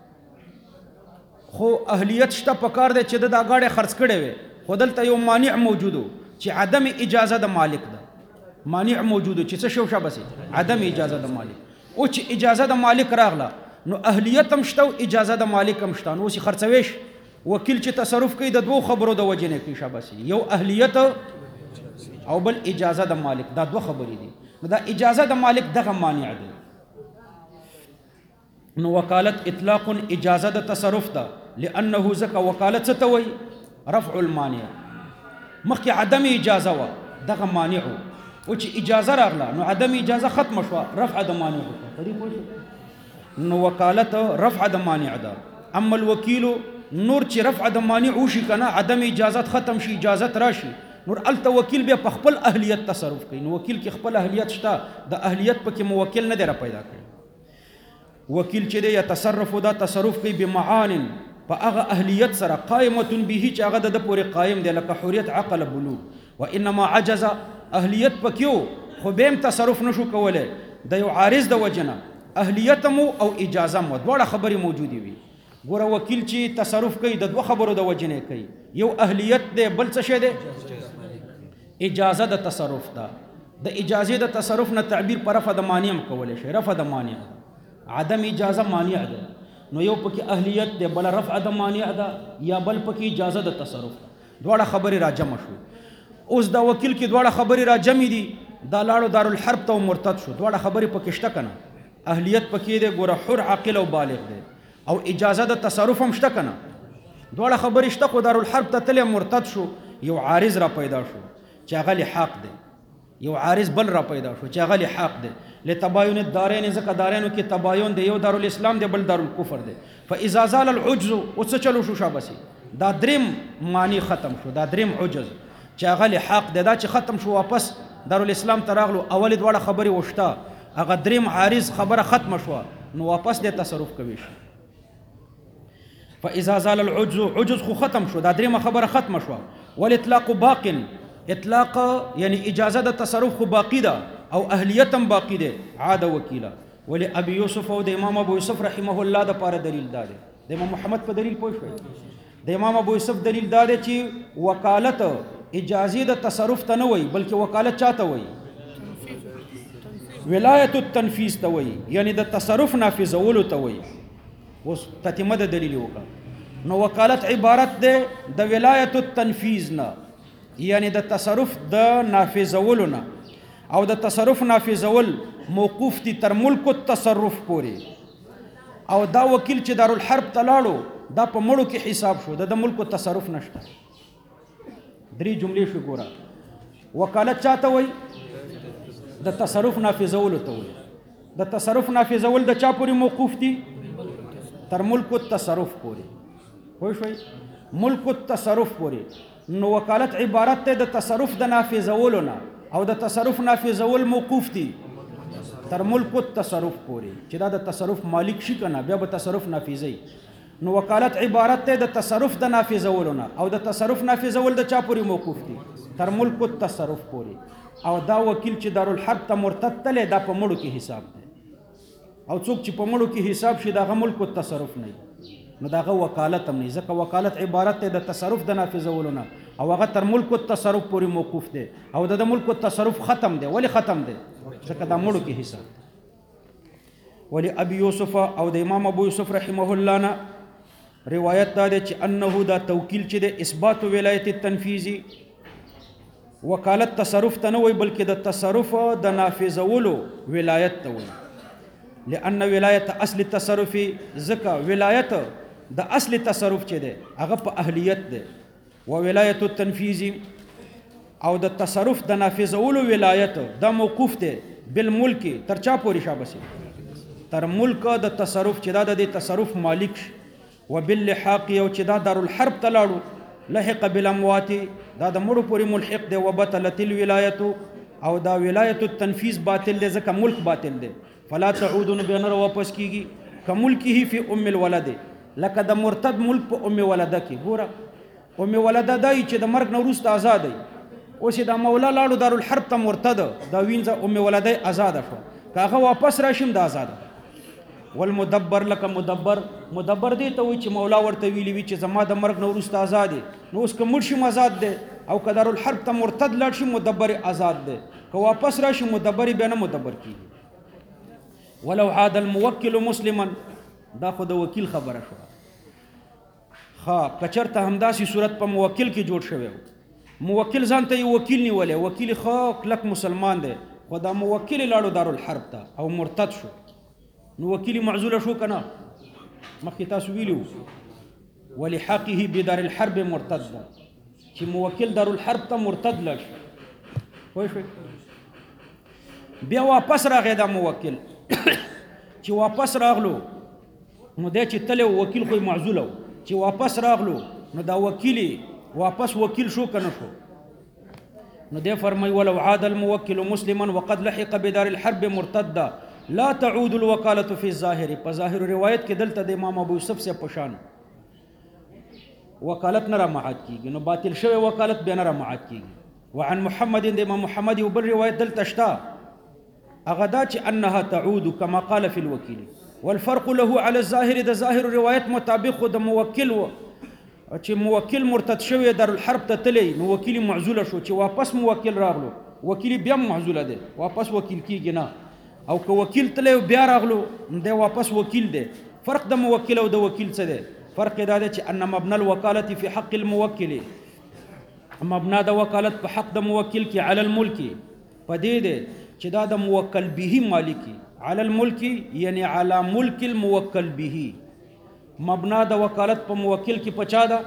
خو اهلیت شته په کار دی چې د دا گاډه خرڅ کړي وي خو دلته یو مانع موجودو چې عدم اجازه د مالک ده مانع موجودو چې څه شو شابسي عدم اجازه د مالک او چې اجازه د مالک راغله نو اهلیت هم شته او اجازه د مالک هم شته نو چې خرڅويش وکیل چې تصرف کوي د دوه خبرو د وجې نه کوي شابسي یو اهلیت او بل اجازه د مالک دا دوه خبرې دي دا اجازه د مالک دغه مانع ده نو وکالت اطلاق اجازه د تصرف ده لانه زکه وکالت څه ته وایي رفع المانع مخکې عدم اجازه و دغه مانع او چې اجازه راغله نو عدم اجازه ختم شو رفع د مانع نو وکالت رفع د مانع ده اما الوکیل نور چې رفع د مانع وشي کنه عدم اجازت ختم شي اجازت راشي نور الته وکیل بیا په خپل اهلیت تصرف کوي نو وکیل کې خپل اهلیت شته د اهلیت پکې موکل نه دی را پیدا کړی وکیل چې دی يتصرف دا تصرف کوي بمعان په هغه اهلیت سره قائمه به چې هغه د پورې قائم دی لکه حریت عقل بلوغ وانما عجز اهلیت پکيو خو بهم تصرف نشو کولای د یو عارض د وجنه اهلیت مو او اجازه مو دواړه خبرې موجودي وي ګوره وکیل چې تصرف کوي د دوه خبرو د وجنه کوي یو اهلیت دی بل څه شی دی اجازه د تصرف ده د اجازه د تصرف نه تعبیر پر رفع د مانع کولای شي رفع د مانع عدم اجازه مانع ده نو یو پکې اهلیت ده بل رفع د مانع ده یا بل پکې اجازه د تصرف دواړه خبرې را جمع شو اوس دا وکیل کې دواړه خبرې را جمع دي دا لاړو دارالحرب ته مرتد شو دواړه خبرې پکې شته کنه اهلیت پکې ده ګوره حر عاقل او بالغ ده او اجازه د تصرف هم شته کنه دواړه خبرې شته خو دارالحرب ته تل مرتد شو یو عارض را پیدا شو چې هغه لحاق ده یو عارض بل را پیدا شو چې هغه لحاق ده لتباين الدارين ځکه دارینو کې تباين دی یو دارالاسلام دی بل دارالکفر دی فاذا زال العجز او څه چلو شو شابسي دا دریم معنی ختم شو دا دریم عجز چې هغه لحاق ده دا چې ختم شو واپس دارالاسلام ته راغلو اول دوړه خبري وشته هغه دریم عارض خبره ختم شو نو واپس د تصرف کوي فاذا زال العجز عجز خو ختم شو دا دریم خبره ختم شو والاطلاق باق اطلاق یعنی اجازه د تصرف خو باقی ده او اهلیتم باقی ده عاد وکیلا ولی ابي يوسف او د امام ابو يوسف رحمه الله د پاره دلیل ده د امام محمد په دلیل پوه شو د امام ابو يوسف دلیل ده چې وکالت اجازه د تصرف ته نه وای بلکې وکالت چاته وای ولایت التنفيذ ته وای یعنی د تصرف نافذولو ته وای اوس تتمه د دلیل وکړه نو وکالت عبارت ده د ولایت التنفیذ نه، یعنی د تصرف د نافذولو نه، او د تصرف نافذول موقوف دي تر ملک التصرف پورې. او دا وکیل چې دارالحرب ته لاړو دا په مړو کې حساب شو، د ملک التصرف نشته. درې جملې شو ګوره. وکالت چاته وای؟ د تصرف نافذولو ته وای. د تصرف نافذول د چا پورې موقوف دي؟ تر ملک التصرف پورې. پوه شوئ؟ ملک التصرف پورې. نو وکالت عبارت ته د تصرف د نافذولو نه، او د تصرف نافذول موقوف دي تر ملک التصرف پورې، چې دا د تصرف مالک شي کنه بیا به تصرف نافذي. نو وکالت عبارت ته د تصرف د نافذولو نه، او د تصرف نافذول د چا پورې موقوف دي؟ تر ملک التصرف پورې. او دا وکیل چې دارالحرب ته مرتد تله دا په مړو کې حساب دی، او څوک چې په مړو کې حساب شي دا ملک التصرف نه، نو دا وکالت هم نه. ځکه وکالت عبارت ته د تصرف د نافذولو نه، او هغه تر ملک التصرف پورې موقوف دی، او د ملک التصرف ختم دی. ولی ختم دی؟ ځکه دا مړو کې حساب دی. ولی ابي یوسف او د امام ابو یوسف رحمه الله نه روایت دا دی چې انه دا توکیل چې د اثبات ولایت التنفیذی، وکالت تصرف ته نه وای بلکې د تصرف د نافذولو ولایت ته وای. لأن ولایت اصل التصرف، ځکه ولایت د اصل تصرف چې دی هغه په اهلیت دی. و ولایت التنفیذ او د تصرف د نافذولو ولایت دا موقوف دی بالملک. تر چا پورې شابسي؟ تر ملک د تصرف چې دا د تصرف مالک شي. و باللحاق او چې دا دارالحرب ته لاړو لحق بالاموات دا د مړو پورې ملحق دی. و بطلت الولایت او دا ولایت التنفیذ باطل دی ځکه ملک باطل دی. فلا تعودون بینر واپس کیږي کملکه فی ام الولد، لکه د مرتد ملک په ام ولده کې. ګوره ام ولده دای چې د مرګ نه وروسته آزاد دی، اوس دا مولا لاړو دارالحرب ته مرتد دا وینځه ام ولده آزاد شو، کاغه واپس راشم د آزاد. والمدبر لکه مدبر دی ته وی چې مولا ورته ویلی وی چې زما د مرګ نه وروسته آزاد دی، نو اوس که مړ شم آزاد دی، او که دارالحرب ته مرتد لاړ شي مدبر آزاد دی، که واپس راشي مدبر بیا نه مدبر کیږي. ولو عاد الموکل مسلما، دا خو د وکیل خبره شو. کچرته همداسې صورت په موکل کې جوړ شوی، موکل ځان ته یو وکیل نیولی، وکیل خو کلک مسلمان دی، خو دا موکل لاړو دارالحرب ته او مرتد شو، نو وکیل معزوله شو که نه؟ مخکې تاسو ویلي وو ولحاقه بدار الحرب مرتد ده، چې موکل دارالحرب ته مرتد لاړ شي. پوه شوئ؟ بیا واپس راغی دا موکل چې واپس راغلو نو دی چې تلی وکیل خو معزوله و، چې واپس راغلو نو دا وکیل واپس وکیل شو که نه شو؟ نو دی فرمای ولو عاد الموکل مسلما وقد لحق بدار الحرب مرتدا لا تعود الوکالة فی الظاهر. په ظاهر روایت کې دلته د امام ابو یوسف سے پشان وکالت نه رامعاد کیږي، نو باطل شوی وکالت بیا نه رامعاد کیږي. وعن محمد د امام محمد یو بل روایت دلته شته هغه دا چې انها تعود کما قال فی الوکیل، والفرق له على الظاهر، د ظاهر روایت مطابق خو د موکل چې موکل مرتد شوی دارالحرب ته تلی نو وکیل معزوله شو، چې واپس موکل راغلو وکیل بیا معزوله دی، واپس وکیل کیږي نه. او که وکیل تلی بیا راغلو دی واپس وکیل دی. فرق د موکل او د وکیل څه دی؟ فرق دا دی چې ان مبنى الوکالة فی حق الموکل، مبنا د وکالت په حق د موکل کې علی الملک په دې دی چې دا د موکل به مالکی، علی الملک یعنی علی ملک الموکل به. مبنا د وکالت په موکل کې پچا ده؟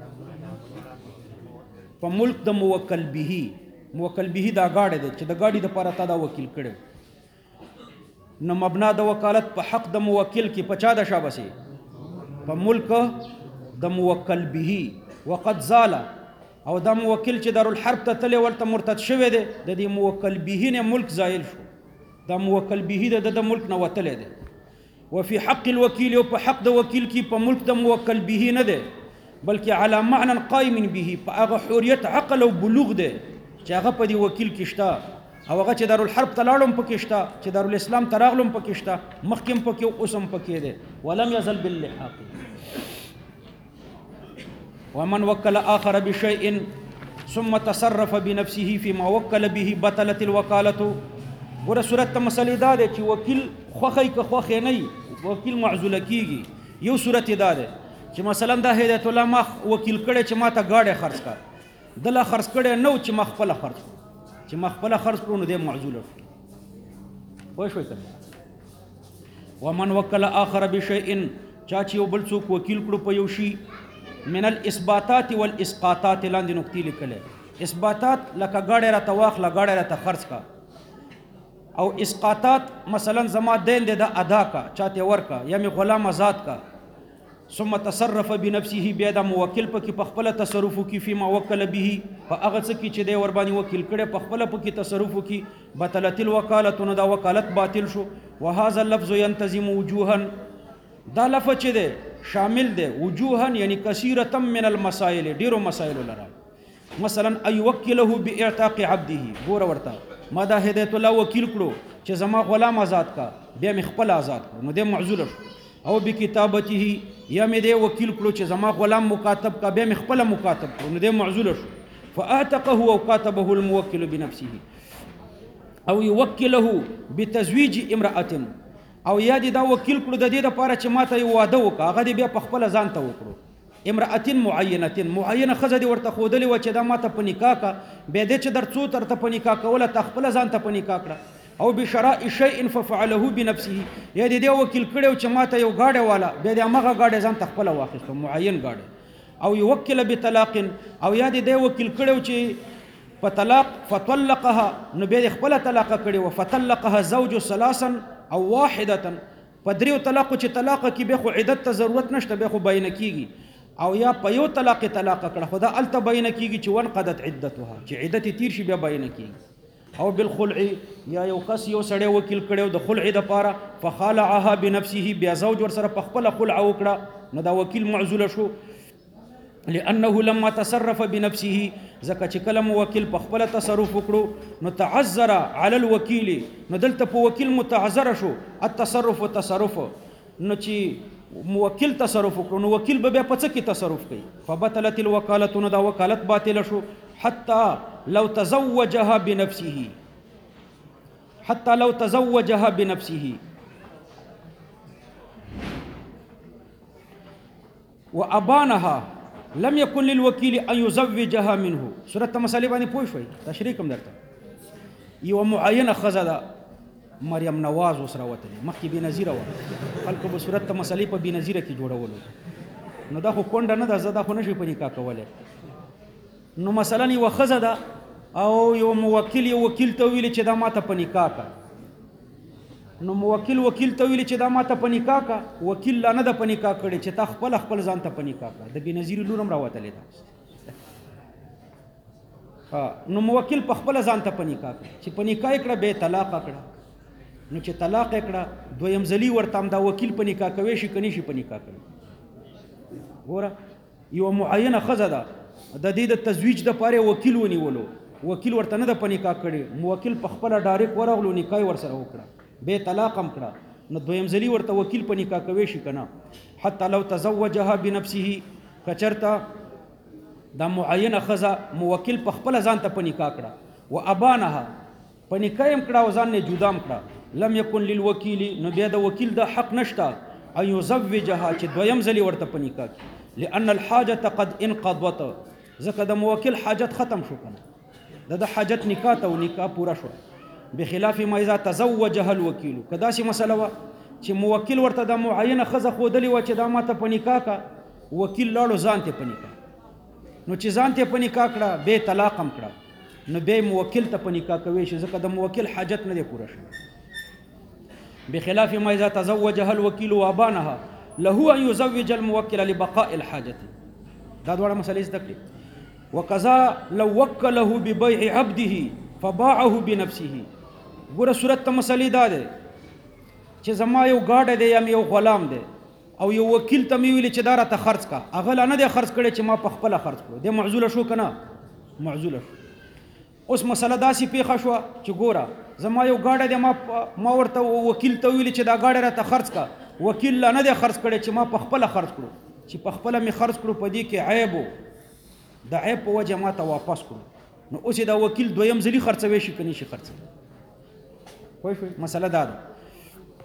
په ملک د موکل به. موکل به دا گاډی دی چې د گاډي د پاره تا دا وکیل کړو، نو مبنا د وکالت په حق د موکل کې پچا ده شابسي؟ په ملک د موکل به. وقد زال او دا موکل چې دارالحرب ته تلی ورته مرتد شوی دی، د دې موکل به نه ملک زایل شو، دا موکل به د ملک نه وتلی دی. وفي حق الوکیل، او په حق د وکیل کې په ملک د موکل به نه دی بلکې علی معنى قائم به، په هغه حریت عقل او بلوغ دی چې هغه په دې وکیل کې شته، او هغه چې دارالحرب ته لاړم پکې شته، چې دارالاسلام ته راغلم پکې شته، مخکې هم پکې اوس هم پکې دی. ولم یزل باللحاق. ومن وکل آخر بشیء ثم تصرف بنفسه فيما وکل به بطلت الوکالة. ګوره صورت ته مسلې دا دی چې وکیل خوښی که خوښی نه وکیل معزوله کیږي. یو صورت دا دی چې مثلا دا هدایت الله ما وکیل کړی چې ما ته ګاډی خرڅ کړه دله خرڅ کړی نه و چې ما خپله خرڅ کړو چې ما خپله خرڅ کړو نو دی معزوله شو پوه شوئ که ومن وکل آخر بشیء چا چې یو بل څوک وکیل کړو په یو شي من الاثباتات والاسقاطات لاندې نقطې لیکلی اثباتات لکه ګاډی راته واخله ګاډی راته خرڅ کا او اسقاطات مثلا زما دین دی د ادا کا چاته ورکا یا می غلام آزاد کا ثم تصرف بنفسه بیا د موکل پکې په خپل تصرف کی فيما وکل به فاغه څه کی چې دی ور باندې وکیل کړي په خپل پکې تصرف کی بطلت الوکاله نو دا وکالت باطل شو وهذا اللفظ ينتظم وجوها دا لفظ چې دی شامل دی وجوها یعنی کثیره من المسائل ډیرو مسائل لرا مثلا ايوكله باعتاق عبده ګور ورته ما دا هدایت الله وکیل کړو چې زما غلام آزاد کا بیا مې خپل آزاد کړو نو دی معذور او بکتابته یا مې دی وکیل کړو چې زما غلام مکاتب کا بیا مې خپل مکاتب کړو نو دی معذور فاعتقه او كاتبه الموکل بنفسه او يوكله بتزويج امراه او یا دی دا وکیل کړو د دې لپاره چې ماته یو واده وکړه هغه دی بیا په خپل ځان ته وکړو امرأة معینه خزه دی ورته خودلی و چې دا ماته په نکاح کا بیا دې چې در څو تر ته په نکاح کوله ته خپل ځان ته په نکاح کړه او بشراء شیء ففعله بنفسه یا دې وکیل کړو چې ماته یو گاډه والا بیا دې هغه گاډه ځان ته خپل واخیستو معین گاډه او يوکل بطلاق او یا دې وکیل کړو چې په طلاق فطلقها نو بیا خپل طلاق کړي او فطلقها زوج ثلاثا او واحده په دریو طلاق چې طلاق کې به خو عدت ته ضرورت نشته به خو باینه کیږي او یا په یو طلاق کړه خدا الته باینه کیږي چې وانقضت عدتها چې عدت تیر شي بیا باینه کیږي او بالخلع یا یو کس یو سړی وکیل کړو د خلع د پاره فخالعها بنفسه بیا زوج ور سره په خپل خلع وکړه نو دا وکیل معزول شو لانه لما تصرف بنفسه زکه چې کلم وکیل په خپل تصرف وکړو نو تعذر على الوکیل نو دلته په وکیل متعذر شو التصرف والتصرف نو چې موکل تصرف وکړو نو وکیل به بیا په څه کې تصرف کوي فبطلت الوکاله نو دا وکالت باطل شو حتى لو تزوجها بنفسه وابانها لم يكن للوكيل ان يزوجها منه سوره مسالې باندې پوه شوي تشریح کوم درته یو معینه خزه مریم نواز وسره وتلی مخکې بېنظیره وه خلکو به صورت ته مسلې په بېنظیره کې جوړولو نو دا خو کونډه نه ده زه دا خو نشي په نکاح کولی نو مثلا یوه ښځه ده او یو موکل یو وکیل ته ویلي چې دا ماته په نکاح کا نو موکل وکیل ته ویلي چې دا ماته په نکاح کا وکیل لا نه ده په نکاح کړې چې تا خپل ځان ته په نکاح کا د بېنظیرې لور هم راوتلې ده نو موکل په خپل ځان ته په نکاح کړه چې په نکاح یې کړه بې طلاقه کړه نو چې طلاق کړه دویم ځلي ورته هم دا وکیل په نکاح کوي شي کني شي په نکاح کوي ګوره یو معینه ښځه ده د دې د تزویج د پاره وکیل ونیولو وکیل ورته نه د په نکاح کړي موکل په خپل ډایرکټ ورغلو نکاح ورسره وکړه به طلاق هم کړه نو دویم ځلي ورته وکیل په نکاح کوي شي کنه حتی لو تزوجها بنفسه کچرتا دا معینه ښځه موکل په خپل ځان ته په نکاح کړه و ابانها په نکاح هم کړه او ځان نه جدا کړه لم يكن للوكيل نو بیا د وکیل د حق نشته ان يزوجها چې دویم ځلي ورته په نکاح کې لان الحاجه قد انقضت ځکه د موکل حاجت ختم شو کنه د حاجت نکاح ته نکاح پورا شو بخلاف ما اذا تزوجها الوكيل کدا سي مسله وا چې موکل ورته د معینه خزه خودلی و چې د ماته په نکاح کا وکیل لاړو ځان ته په نکاح نو چې ځان ته په نکاح کړه به طلاق هم کړه نو به موکل ته په نکاح کوي چې ځکه د موکل حاجت نه دی پورا شو بخلاف ما اذا تزوجها الوكيل وابانها له ان يزوج الموكل لبقاء الحاجه دا دوړه مسلې زده کړې وقضا لو وكله ببيع عبده فباعه بنفسه ګوره صورت ته مسلې دا ده چې زما یو گاډه دی یا یو غلام دی او یو وکیل ته ویل چې دا راته خرڅ کا هغه لا نه دی خرڅ کړي چې ما په خپل خرڅ کړو دی معزول شو کنه معزول شو اوس مسله داسې پیښه شو چې ګوره زما یو گاډه دی ما ورته وکیل ته ویل چې دا گاډه راته خرڅ کا وکیل لا نه دی خرڅ کړي چې ما په خپل خرڅ کړو چې په خپل می خرڅ کړو په دې کې عیب د عیب په وجه ما ته واپس کړو نو اوس دا وکیل دویم ځلي خرڅوي شي کني شي خرڅوي خو مسله دا ده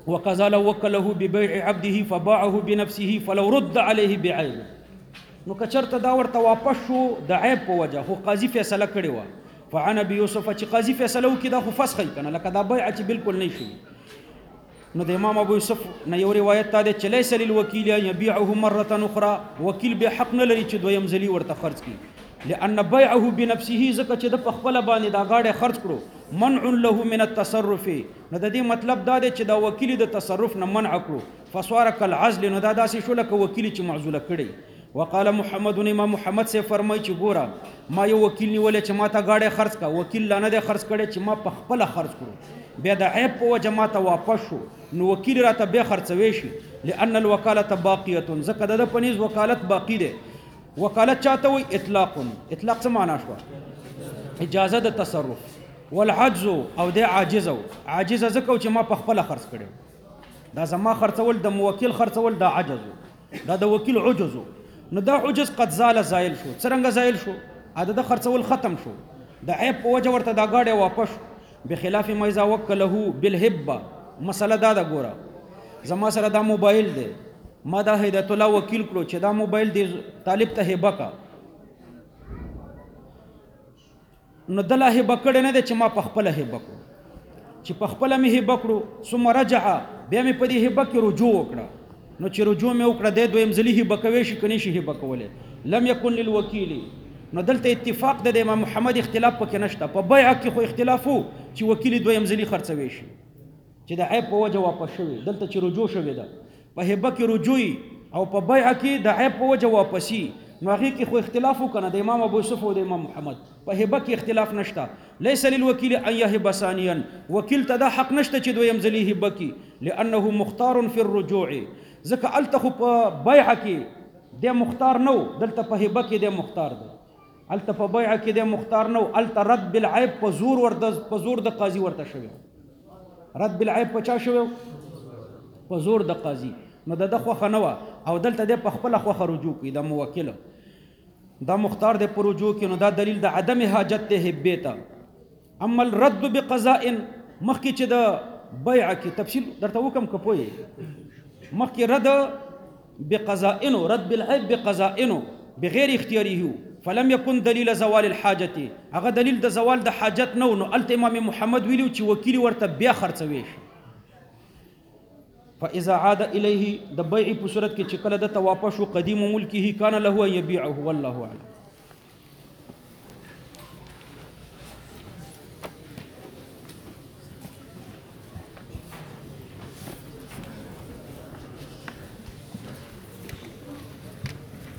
وقضى لو وكله ببيع عبده فباعه بنفسه فلو رد عليه بعيب. نو کچرته دا ورته واپس شو د عیب په وجه، خو قاضي فیصله کړې وه. فعن ابي يوسف چې قاضي فیصله وکړي دا خو فسخ یې کنه، لکه دا بیع چې بالکل نه شي. نو د امام ابو یوسف نه یو روایت تا ده چې لیس للوکیل ان يبيعه مره اخرى، وکیل به حق نه لري چې دویم ځلی ورته خرڅ کړي، لان بيعه بنفسه ځکه چې د په خپل باندې دا گاډه خرڅ کړو منع له من التصرف. نو د دې مطلب دا دی چې دا وکیل د تصرف نه منع کړو، فصار كالعزل، نو دا داسې شو لکه وکیل چې معزوله کړي. وقال محمد، امام محمد سے فرمای چې ګوره ما یو وکیل نیولې چې ما ته گاډه خرڅ کا، وکیل لا نه دی خرڅ کړي چې ما په خپل خرڅ کړو، بیا د عیب په وجه ما ته واپس شو، نو وکیل راته بیا خرڅوي شي. لان الوکاله باقیه، ځکه د پنیز وکالت باقی ده. وکالت چاته وي؟ اطلاق. اطلاق څه معنا شو؟ اجازه د تصرف. والعجز او د عاجز، عاجز ځکه چې ما په خپل خرڅ کړو، دا زما خرڅول د موکل خرڅول دا عجز، دا د وکیل عجز. نو دا عجز قد زال زائل شو. څرنګه زائل شو؟ عدد د خرڅول ختم شو، د عیب په وجه ورته دا گاډه واپس. بخلاف ما اذا وکله بالهبه، مسله دا ده ګوره زما سره دا موبایل دی، ما دا هدایت الله وکیل کړو چې دا موبایل دی طالب ته هبه کا، نو دله هبه کړی نه دی چې ما په خپله هبه کړو، چې په خپله مې هبه کړو. ثم رجع، بیا مې په دې هبه کې رجوع وکړه، نو چې رجوع مې وکړه دی دویم ځلي هبه کوی شي که نه شي هبه کولی. لم یکن للوکیل، نو دلته اتفاق د امام محمد اختلاف پکې نشته. په بیع کې خو اختلاف وو چې وکیل دویم ځلي خرڅوي شي چې د عیب په وجه واپس شوی، دلته چې رجوع شوی ده په هبه کې رجوعي او په بیع کې د عیب په وجه واپسی، نو هغې کې خو اختلاف وکنه د امام ابو یوسف او د امام محمد. په هبه کې اختلاف نشته. لیس للوکیل ان یهب ثانیا، وکیل ته دا حق نشته چې دویم ځلي هبه کړي، لانه مختار فی الرجوع، ځکه هلته خو په بیع کې دی مختار نه و، دلته په هبه کې دی مختار دی. هلته په بیع کې دی مختار نه و، هلته رد بالعیب په زور د قاضي ورته شوی، رد بالعیب په چا شوی؟ په زور د قاضي. نو د ده خوښه نه وه، او دلته دی په خپله خوښه رجوع کوي، دا موکله دا مختار دی په رجوع کې. نو دا دلیل د عدم حاجت دی هبې ته. اما الرد بقضاء، مخکې چې د بیع کې تفصیل درته وکم که پوهې، مخکې رد بقضائنو، رد بالعیب بقضائنو بغیر اختیاره، فلم يكن دلیل زوال الحاجت، هغه دلیل د زوال د حاجت نه و. نو الته امام محمد ویلو چې وکیل ورته بیا خرڅوي شي. فاذا عاد الیه، د بیع په صورت کې چې کله د واپس شو قدیم ملکه، کان له ان یبيعه، والله اعلم.